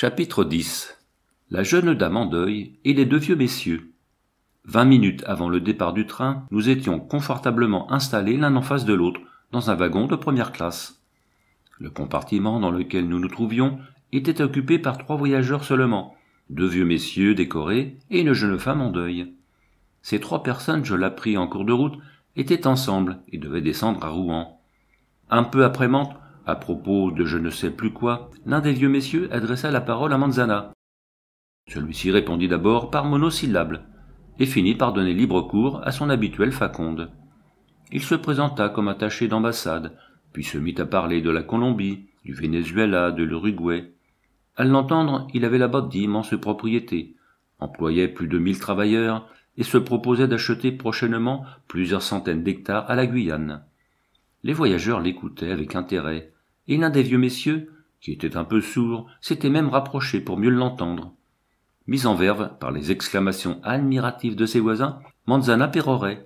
Chapitre 10. La jeune dame en deuil et les deux vieux messieurs. 20 minutes avant le départ du train, nous étions confortablement installés l'un en face de l'autre, dans un wagon de première classe. Le compartiment dans lequel nous nous trouvions était occupé par 3 voyageurs seulement, 2 vieux messieurs décorés et une jeune femme en deuil. Ces 3 personnes, je l'appris en cours de route, étaient ensemble et devaient descendre à Rouen. Un peu après Mantes, à propos de je ne sais plus quoi, l'un des vieux messieurs adressa la parole à Manzana. Celui-ci répondit d'abord par monosyllabes, et finit par donner libre cours à son habituelle faconde. Il se présenta comme attaché d'ambassade, puis se mit à parler de la Colombie, du Venezuela, de l'Uruguay. À l'entendre, il avait là-bas d'immenses propriétés, employait plus de 1000 travailleurs, et se proposait d'acheter prochainement plusieurs centaines d'hectares à la Guyane. Les voyageurs l'écoutaient avec intérêt, et l'un des vieux messieurs, qui était un peu sourd, s'était même rapproché pour mieux l'entendre. Mis en verve par les exclamations admiratives de ses voisins, Manzana pérorait,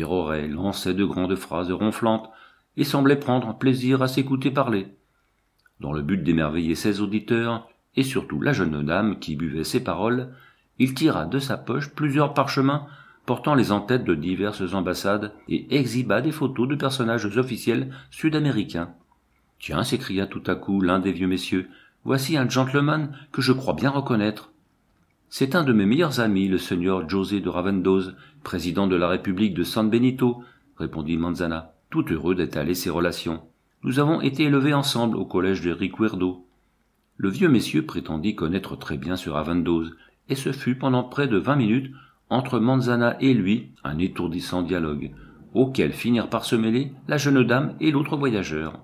lançait de grandes phrases ronflantes, et semblait prendre plaisir à s'écouter parler. Dans le but d'émerveiller ses auditeurs, et surtout la jeune dame qui buvait ses paroles, il tira de sa poche plusieurs parchemins portant les en-têtes de diverses ambassades et exhiba des photos de personnages officiels sud-américains. « Tiens, s'écria tout à coup l'un des vieux messieurs, voici un gentleman que je crois bien reconnaître. C'est un de mes meilleurs amis, le seigneur José de Raventós, président de la République de San Benito, répondit Manzana, tout heureux d'étaler ses relations. Nous avons été élevés ensemble au collège de Ricuerdo. Le vieux messieurs prétendit connaître très bien ce Raventós, et ce fut pendant près de 20 minutes entre Manzana et lui un étourdissant dialogue, auquel finirent par se mêler la jeune dame et l'autre voyageur.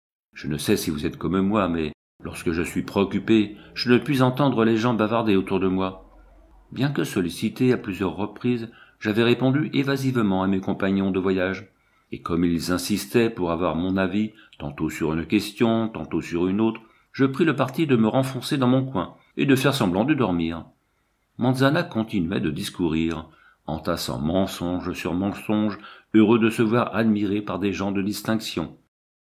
Je ne sais si vous êtes comme moi, mais lorsque je suis préoccupé, je ne puis entendre les gens bavarder autour de moi. Bien que sollicité à plusieurs reprises, j'avais répondu évasivement à mes compagnons de voyage, et comme ils insistaient pour avoir mon avis, tantôt sur une question, tantôt sur une autre, je pris le parti de me renfoncer dans mon coin et de faire semblant de dormir. Manzana continuait de discourir, entassant mensonge sur mensonge, heureux de se voir admiré par des gens de distinction.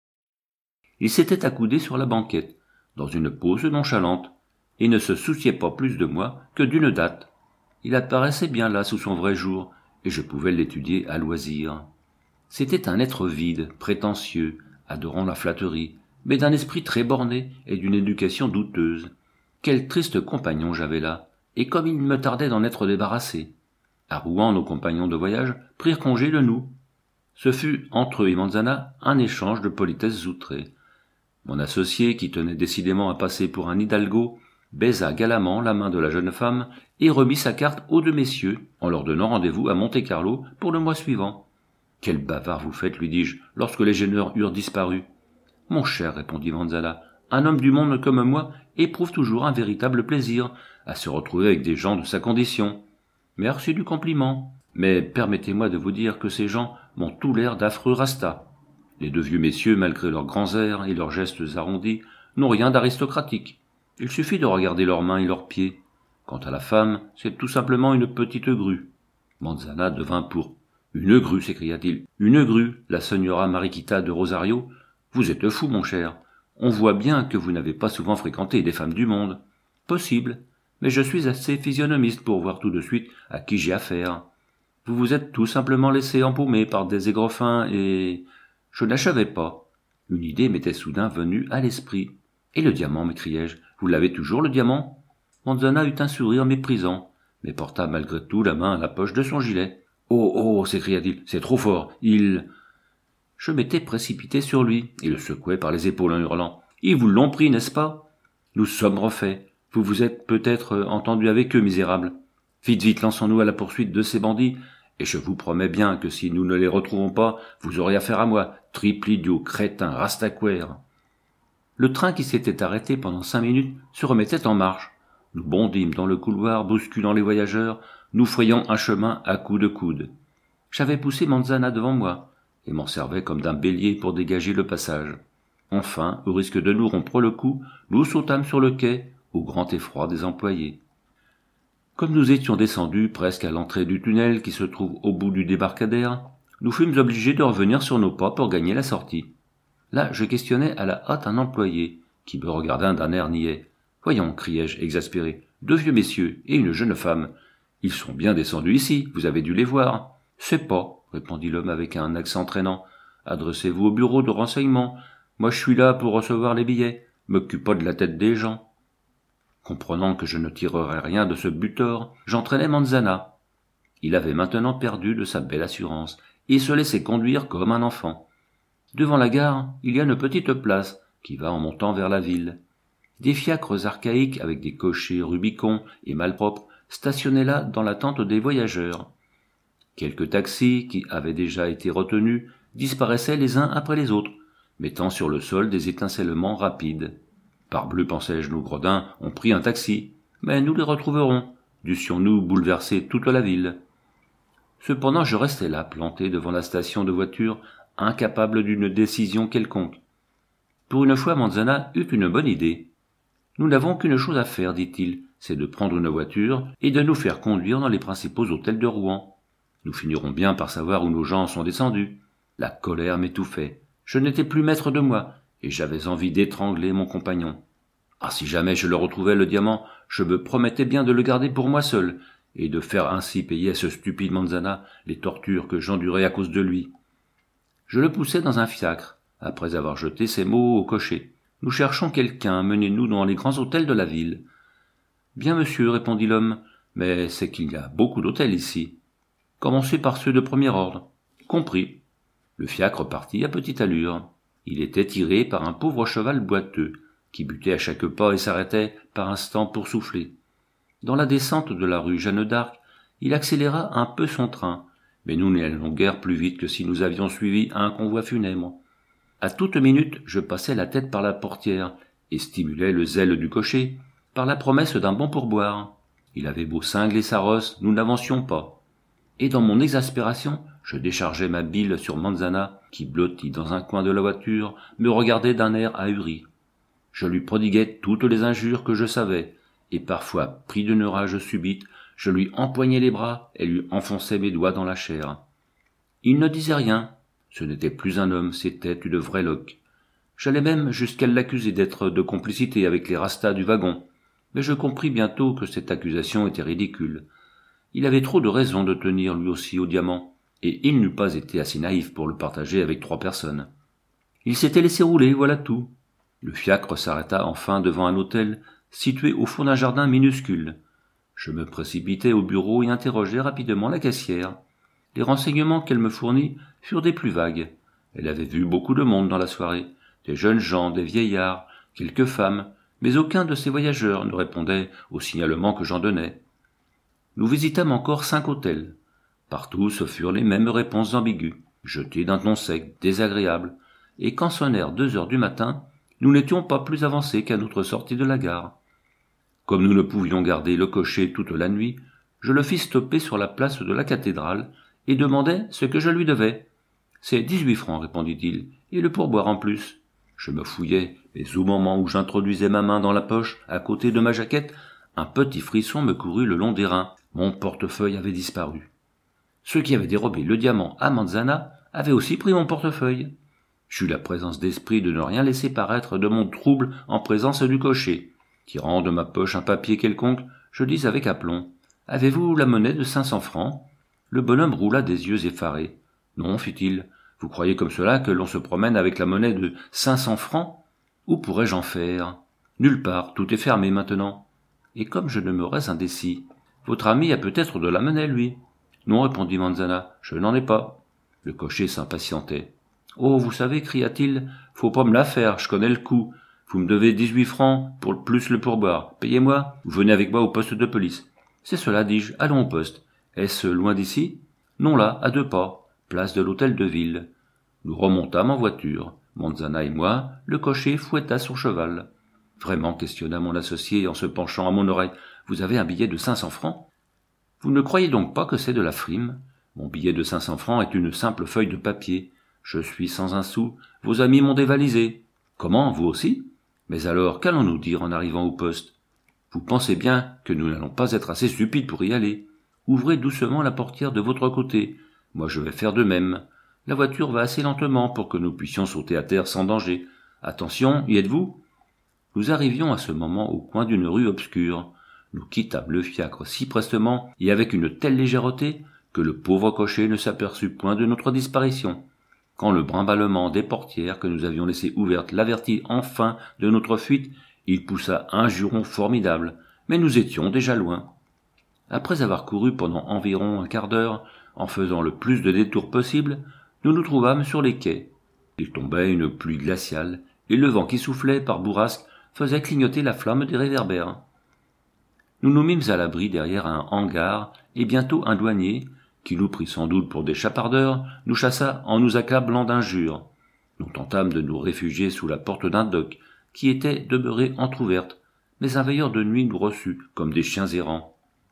Il s'était accoudé sur la banquette, dans une pose nonchalante, et ne se souciait pas plus de moi que d'une date. Il apparaissait bien là sous son vrai jour, et je pouvais l'étudier à loisir. C'était un être vide, prétentieux, adorant la flatterie, mais d'un esprit très borné et d'une éducation douteuse. Quel triste compagnon j'avais là, et comme il me tardait d'en être débarrassé. À Rouen, nos compagnons de voyage prirent congé de nous. Ce fut, entre eux et Manzana, un échange de politesses outrées. Mon associé, qui tenait décidément à passer pour un hidalgo, baisa galamment la main de la jeune femme et remit sa carte aux 2 messieurs, en leur donnant rendez-vous à Monte-Carlo pour le mois suivant. « Quel bavard vous faites, lui dis-je, lorsque les gêneurs eurent disparu. »« Mon cher, répondit Manzana, un homme du monde comme moi éprouve toujours un véritable plaisir à se retrouver avec des gens de sa condition. Merci du compliment, mais permettez-moi de vous dire que ces gens m'ont tout l'air d'affreux rastas. Les 2 vieux messieurs, malgré leurs grands airs et leurs gestes arrondis, n'ont rien d'aristocratique. Il suffit de regarder leurs mains et leurs pieds. Quant à la femme, c'est tout simplement une petite grue. » Manzana devint pourpre. « Une grue, s'écria-t-il. Une grue, la señora Mariquita de Rosario. Vous êtes fou, mon cher. On voit bien que vous n'avez pas souvent fréquenté des femmes du monde. Possible, mais je suis assez physionomiste pour voir tout de suite à qui j'ai affaire. Vous vous êtes tout simplement laissé empaumer par des aigrefins et... Je n'achevais pas. Une idée m'était soudain venue à l'esprit. « Et le diamant » m'écriai-je. « Vous l'avez toujours, le diamant ?» Manzana eut un sourire méprisant, mais porta malgré tout la main à la poche de son gilet. « Oh, oh » s'écria-t-il, « c'est trop fort, il... » Je m'étais précipité sur lui, et le secouai par les épaules en hurlant. « Ils vous l'ont pris, n'est-ce pas ? Nous sommes refaits. Vous vous êtes peut-être entendu avec eux, misérables. Vite, vite, lançons-nous à la poursuite de ces bandits, et je vous promets bien que si nous ne les retrouvons pas, vous aurez affaire à moi, triple idiot, crétin, rastaquouère. » Le train qui s'était arrêté pendant 5 minutes se remettait en marche. Nous bondîmes dans le couloir, bousculant les voyageurs, nous frayant un chemin à coups de coude. J'avais poussé Manzana devant moi, et m'en servais comme d'un bélier pour dégager le passage. Enfin, au risque de nous rompre le cou, nous sautâmes sur le quai, au grand effroi des employés. Comme nous étions descendus presque à l'entrée du tunnel qui se trouve au bout du débarcadère, nous fûmes obligés de revenir sur nos pas pour gagner la sortie. Là, je questionnai à la hâte un employé, qui me regarda d'un air niais. « Voyons, criai-je, exaspéré, 2 vieux messieurs et une jeune femme. Ils sont bien descendus ici, vous avez dû les voir. C'est pas, répondit l'homme avec un accent traînant. Adressez-vous au bureau de renseignement. Moi je suis là pour recevoir les billets. M'occupe pas de la tête des gens. Comprenant que je ne tirerais rien de ce butor, j'entraînai Manzana. Il avait maintenant perdu de sa belle assurance, et se laissait conduire comme un enfant. Devant la gare, il y a une petite place, qui va en montant vers la ville. Des fiacres archaïques avec des cochers rubicons et malpropres stationnaient là dans l'attente des voyageurs. Quelques taxis, qui avaient déjà été retenus, disparaissaient les uns après les autres, mettant sur le sol des étincellements rapides. Parbleu, pensai-je, nos gredins ont pris un taxi, mais nous les retrouverons. Dussions-nous bouleverser toute la ville. Cependant, je restai là, planté devant la station de voitures, incapable d'une décision quelconque. Pour une fois, Manzana eut une bonne idée. « Nous n'avons qu'une chose à faire, dit-il, c'est de prendre une voiture et de nous faire conduire dans les principaux hôtels de Rouen. Nous finirons bien par savoir où nos gens sont descendus. » La colère m'étouffait. Je n'étais plus maître de moi, et j'avais envie d'étrangler mon compagnon. Ah, si jamais je le retrouvais, le diamant, je me promettais bien de le garder pour moi seul, et de faire ainsi payer à ce stupide Manzana les tortures que j'endurais à cause de lui. Je le poussai dans un fiacre, après avoir jeté ces mots au cocher. « Nous cherchons quelqu'un, menez-nous dans les grands hôtels de la ville. »« Bien, monsieur, répondit l'homme, mais c'est qu'il y a beaucoup d'hôtels ici. Commencez par ceux de premier ordre. »« Compris. » Le fiacre partit à petite allure. Il était tiré par un pauvre cheval boiteux, qui butait à chaque pas et s'arrêtait par instants pour souffler. Dans la descente de la rue Jeanne d'Arc, il accéléra un peu son train, mais nous n'allions guère plus vite que si nous avions suivi un convoi funèbre. À toute minute, je passais la tête par la portière et stimulais le zèle du cocher par la promesse d'un bon pourboire. Il avait beau cingler sa rosse, nous n'avancions pas. Et dans mon exaspération, je déchargeais ma bile sur Manzana, qui, blotti dans un coin de la voiture, me regardait d'un air ahuri. Je lui prodiguais toutes les injures que je savais, et parfois, pris d'une rage subite, je lui empoignais les bras et lui enfonçais mes doigts dans la chair. Il ne disait rien. Ce n'était plus un homme, c'était une vraie loque. J'allais même jusqu'à l'accuser d'être de complicité avec les rastas du wagon, mais je compris bientôt que cette accusation était ridicule. Il avait trop de raisons de tenir lui aussi au diamant, et il n'eût pas été assez naïf pour le partager avec 3 personnes. Il s'était laissé rouler, voilà tout. Le fiacre s'arrêta enfin devant un hôtel situé au fond d'un jardin minuscule. Je me précipitai au bureau et interrogeai rapidement la caissière. Les renseignements qu'elle me fournit furent des plus vagues. Elle avait vu beaucoup de monde dans la soirée, des jeunes gens, des vieillards, quelques femmes, mais aucun de ces voyageurs ne répondait aux signalements que j'en donnais. Nous visitâmes encore 5 hôtels. Partout ce furent les mêmes réponses ambiguës, jetées d'un ton sec, désagréable, et quand sonnèrent 2 heures du matin, nous n'étions pas plus avancés qu'à notre sortie de la gare. Comme nous ne pouvions garder le cocher toute la nuit, je le fis stopper sur la place de la cathédrale et demandai ce que je lui devais. « C'est 18 francs, répondit-il, et le pourboire en plus. » Je me fouillai, mais au moment où j'introduisais ma main dans la poche, à côté de ma jaquette, un petit frisson me courut le long des reins. Mon portefeuille avait disparu. Ceux qui avaient dérobé le diamant à Manzana avaient aussi pris mon portefeuille. J'eus la présence d'esprit de ne rien laisser paraître de mon trouble en présence du cocher. Tirant de ma poche un papier quelconque, je dis avec aplomb : « Avez-vous la monnaie de 500 francs ?» Le bonhomme roula des yeux effarés. « Non, fit-il, vous croyez comme cela que l'on se promène avec la monnaie de 500 francs ? Où pourrais-je en faire ? Nulle part, tout est fermé maintenant. » Et comme je demeurais indécis, « Votre ami a peut-être de la monnaie, lui ?» ?»« Non, répondit Manzana, je n'en ai pas. » Le cocher s'impatientait. « Oh, vous savez, cria-t-il, faut pas me la faire, je connais le coup. Vous me devez 18 francs, pour plus le pourboire. Payez-moi, vous venez avec moi au poste de police. »« C'est cela, dis-je, allons au poste. Est-ce loin d'ici ? » ?»« Non, là, à 2 pas, place de l'hôtel de ville. » Nous remontâmes en voiture. Manzana et moi, le cocher fouetta son cheval. « Vraiment, questionna mon associé en se penchant à mon oreille, vous avez un billet de 500 francs ? Vous ne croyez donc pas que c'est de la frime ? Mon billet de 500 francs est une simple feuille de papier. Je suis sans un sou. Vos amis m'ont dévalisé. Comment, vous aussi ? Mais alors, qu'allons-nous dire en arrivant au poste ? Vous pensez bien que nous n'allons pas être assez stupides pour y aller. Ouvrez doucement la portière de votre côté. Moi, je vais faire de même. La voiture va assez lentement pour que nous puissions sauter à terre sans danger. Attention, y êtes-vous ? Nous arrivions à ce moment au coin d'une rue obscure. Nous quittâmes le fiacre si prestement et avec une telle légèreté que le pauvre cocher ne s'aperçut point de notre disparition. Quand le brimballement des portières que nous avions laissées ouvertes l'avertit enfin de notre fuite, il poussa un juron formidable, mais nous étions déjà loin. Après avoir couru pendant environ un quart d'heure, en faisant le plus de détours possible, nous nous trouvâmes sur les quais. Il tombait une pluie glaciale, et le vent qui soufflait par bourrasques faisait clignoter la flamme des réverbères. Nous nous mîmes à l'abri derrière un hangar, et bientôt un douanier, qui nous prit sans doute pour des chapardeurs, nous chassa en nous accablant d'injures. Nous tentâmes de nous réfugier sous la porte d'un dock, qui était demeurée entr'ouverte, mais un veilleur de nuit nous reçut comme des chiens errants.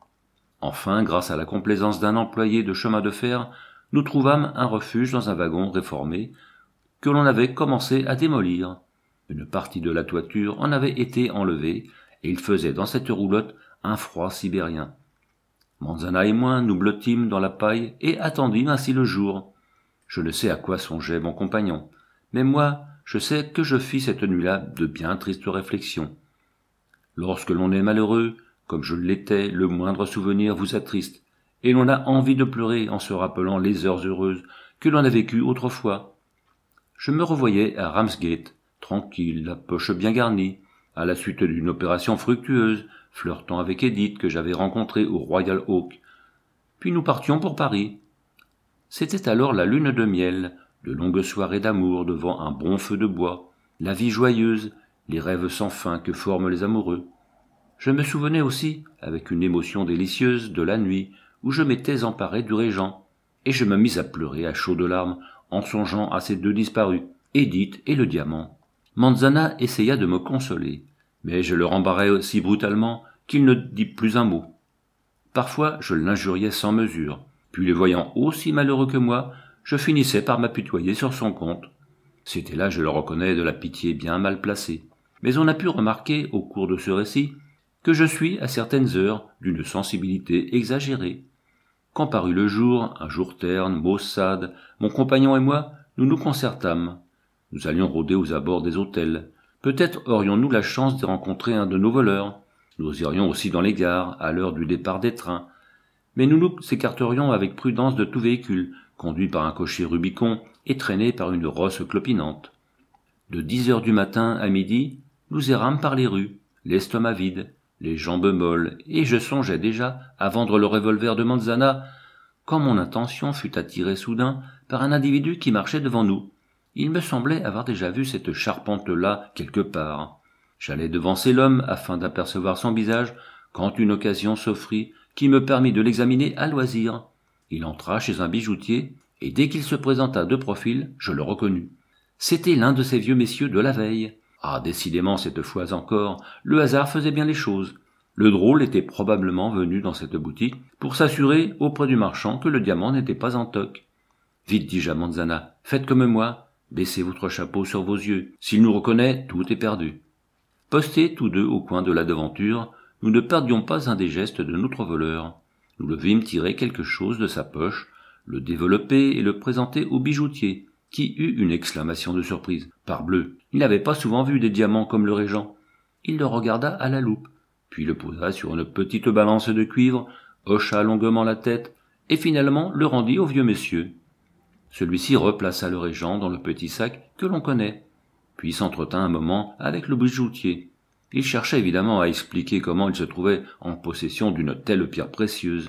Enfin, grâce à la complaisance d'un employé de chemin de fer, nous trouvâmes un refuge dans un wagon réformé que l'on avait commencé à démolir. Une partie de la toiture en avait été enlevée, et il faisait dans cette roulotte un froid sibérien. Manzana et moi nous blottîmes dans la paille et attendîmes ainsi le jour. Je ne sais à quoi songeait mon compagnon, mais moi, je sais que je fis cette nuit-là de bien tristes réflexions. Lorsque l'on est malheureux, comme je l'étais, le moindre souvenir vous attriste, et l'on a envie de pleurer en se rappelant les heures heureuses que l'on a vécues autrefois. Je me revoyais à Ramsgate, tranquille, la poche bien garnie, à la suite d'une opération fructueuse, flirtant avec Edith que j'avais rencontrée au Royal Oak. Puis nous partions pour Paris. C'était alors la lune de miel, de longues soirées d'amour devant un bon feu de bois, la vie joyeuse, les rêves sans fin que forment les amoureux. Je me souvenais aussi, avec une émotion délicieuse, de la nuit où je m'étais emparé du régent, et je me mis à pleurer à chaudes larmes en songeant à ces deux disparus, Edith et le diamant. Manzana essaya de me consoler, mais je le rembarrai si brutalement qu'il ne dit plus un mot. Parfois je l'injuriais sans mesure, puis le voyant aussi malheureux que moi, je finissais par m'apitoyer sur son compte. C'était là, je le reconnais, de la pitié bien mal placée. Mais on a pu remarquer, au cours de ce récit, que je suis, à certaines heures, d'une sensibilité exagérée. Quand parut le jour, un jour terne, maussade, mon compagnon et moi, nous nous concertâmes. Nous allions rôder aux abords des hôtels. Peut-être aurions-nous la chance de rencontrer un de nos voleurs. Nous irions aussi dans les gares, à l'heure du départ des trains. Mais nous nous écarterions avec prudence de tout véhicule, conduit par un cocher Rubicon et traîné par une rosse clopinante. De 10 heures du matin à midi, nous errâmes par les rues, l'estomac vide, les jambes molles, et je songeais déjà à vendre le revolver de Manzana, quand mon attention fut attirée soudain par un individu qui marchait devant nous. Il me semblait avoir déjà vu cette charpente-là quelque part. J'allais devancer l'homme afin d'apercevoir son visage, quand une occasion s'offrit qui me permit de l'examiner à loisir. Il entra chez un bijoutier, et dès qu'il se présenta de profil, je le reconnus. C'était l'un de ces vieux messieurs de la veille. Ah, décidément, cette fois encore, le hasard faisait bien les choses. Le drôle était probablement venu dans cette boutique pour s'assurer auprès du marchand que le diamant n'était pas en toc. « Vite, dis-je à Manzana, faites comme moi, baissez votre chapeau sur vos yeux. S'il nous reconnaît, tout est perdu. » Postés tous deux au coin de la devanture, nous ne perdions pas un des gestes de notre voleur. Nous le vîmes tirer quelque chose de sa poche, le développer et le présenter au bijoutier, qui eut une exclamation de surprise. Parbleu, il n'avait pas souvent vu des diamants comme le régent. Il le regarda à la loupe, puis le posa sur une petite balance de cuivre, hocha longuement la tête, et finalement le rendit au vieux monsieur. Celui-ci replaça le régent dans le petit sac que l'on connaît, puis s'entretint un moment avec le bijoutier. Il cherchait évidemment à expliquer comment il se trouvait en possession d'une telle pierre précieuse.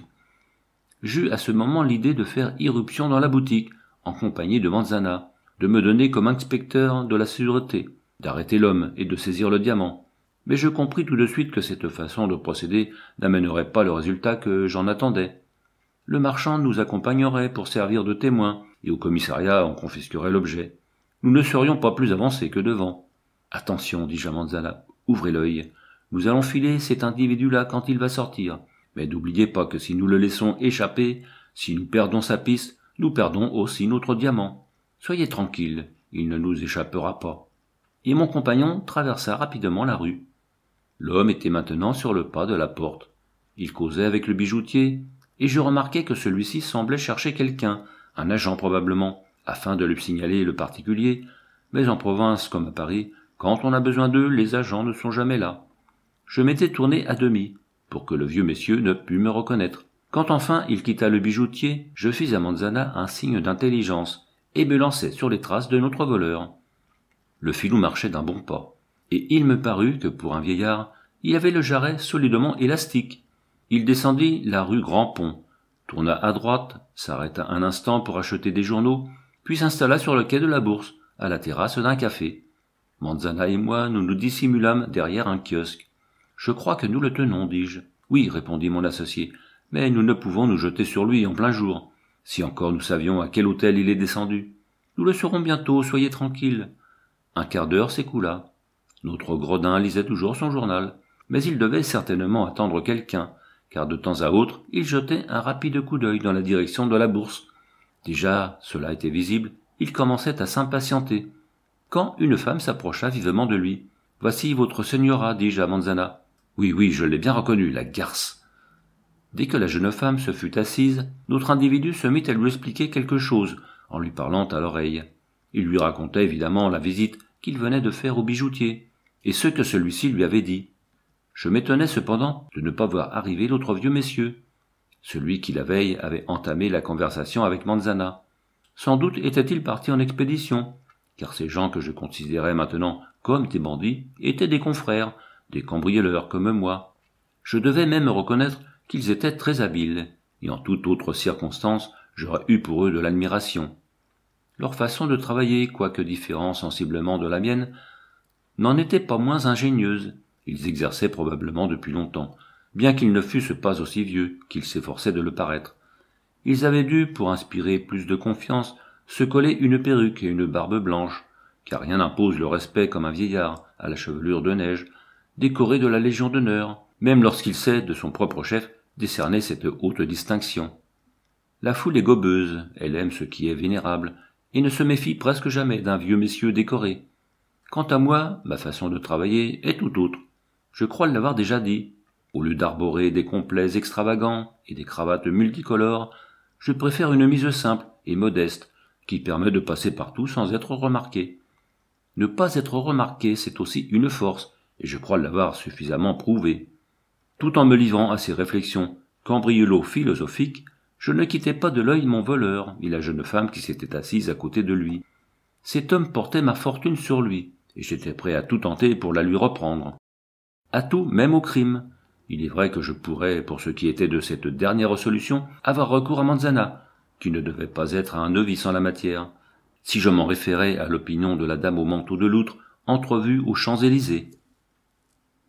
J'eus à ce moment l'idée de faire irruption dans la boutique, en compagnie de Manzana, de me donner comme inspecteur de la sûreté, d'arrêter l'homme et de saisir le diamant. Mais je compris tout de suite que cette façon de procéder n'amènerait pas le résultat que j'en attendais. Le marchand nous accompagnerait pour servir de témoin, et au commissariat on confisquerait l'objet. Nous ne serions pas plus avancés que devant. « Attention, dis-je à Manzana, ouvrez l'œil. Nous allons filer cet individu-là quand il va sortir. Mais n'oubliez pas que si nous le laissons échapper, si nous perdons sa piste, nous perdons aussi notre diamant. Soyez tranquille, il ne nous échappera pas. » Et mon compagnon traversa rapidement la rue. L'homme était maintenant sur le pas de la porte. Il causait avec le bijoutier, et je remarquai que celui-ci semblait chercher quelqu'un, un agent probablement, afin de lui signaler le particulier, mais en province comme à Paris, Quand on a besoin d'eux, les agents ne sont jamais là. Je m'étais tourné à demi, pour que le vieux messieurs ne pût me reconnaître. Quand enfin il quitta le bijoutier, je fis à Manzana un signe d'intelligence, et me lançai sur les traces de notre voleur. Le filou marchait d'un bon pas, et il me parut que pour un vieillard, il avait le jarret solidement élastique. Il descendit la rue Grand-Pont, tourna à droite, s'arrêta un instant pour acheter des journaux, puis s'installa sur le quai de la Bourse, à la terrasse d'un café. Manzana et moi, nous nous dissimulâmes derrière un kiosque. « Je crois que nous le tenons, dis-je. »« Oui, répondit mon associé, mais nous ne pouvons nous jeter sur lui en plein jour. Si encore nous savions à quel hôtel il est descendu. Nous le saurons bientôt, soyez tranquilles. » Un quart d'heure s'écoula. Notre gredin lisait toujours son journal, mais il devait certainement attendre quelqu'un, car de temps à autre, il jetait un rapide coup d'œil dans la direction de la Bourse. Déjà, cela était visible, il commençait à s'impatienter. Quand une femme s'approcha vivement de lui. « Voici votre señora, dis-je à Manzana. »« Oui, je l'ai bien reconnue, la garce. » Dès que la jeune femme se fut assise, notre individu se mit à lui expliquer quelque chose, en lui parlant à l'oreille. Il lui racontait évidemment la visite qu'il venait de faire au bijoutier, et ce que celui-ci lui avait dit. Je m'étonnais cependant de ne pas voir arriver l'autre vieux messieurs. Celui qui la veille avait entamé la conversation avec Manzana. Sans doute était-il parti en expédition, car ces gens que je considérais maintenant comme des bandits étaient des confrères, des cambrioleurs comme moi. Je devais même reconnaître qu'ils étaient très habiles, et en toute autre circonstance, j'aurais eu pour eux de l'admiration. Leur façon de travailler, quoique différente sensiblement de la mienne, n'en était pas moins ingénieuse. Ils exerçaient probablement depuis longtemps, bien qu'ils ne fussent pas aussi vieux qu'ils s'efforçaient de le paraître. Ils avaient dû, pour inspirer plus de confiance, se coller une perruque et une barbe blanche, car rien n'impose le respect comme un vieillard, à la chevelure de neige, décoré de la Légion d'honneur, même lorsqu'il sait, de son propre chef, décerner cette haute distinction. La foule est gobeuse, elle aime ce qui est vénérable, et ne se méfie presque jamais d'un vieux messieurs décoré. Quant à moi, ma façon de travailler est tout autre. Je crois l'avoir déjà dit. Au lieu d'arborer des complets extravagants et des cravates multicolores, je préfère une mise simple et modeste, qui permet de passer partout sans être remarqué. Ne pas être remarqué, c'est aussi une force, et je crois l'avoir suffisamment prouvé. Tout en me livrant à ces réflexions cambriolo-philosophiques, je ne quittais pas de l'œil mon voleur et la jeune femme qui s'était assise à côté de lui. Cet homme portait ma fortune sur lui, et j'étais prêt à tout tenter pour la lui reprendre. À tout, même au crime. Il est vrai que je pourrais, pour ce qui était de cette dernière solution, avoir recours à Manzana, qui ne devait pas être un novice en la matière, si je m'en référais à l'opinion de la dame au manteau de loutre, entrevue aux Champs-Élysées.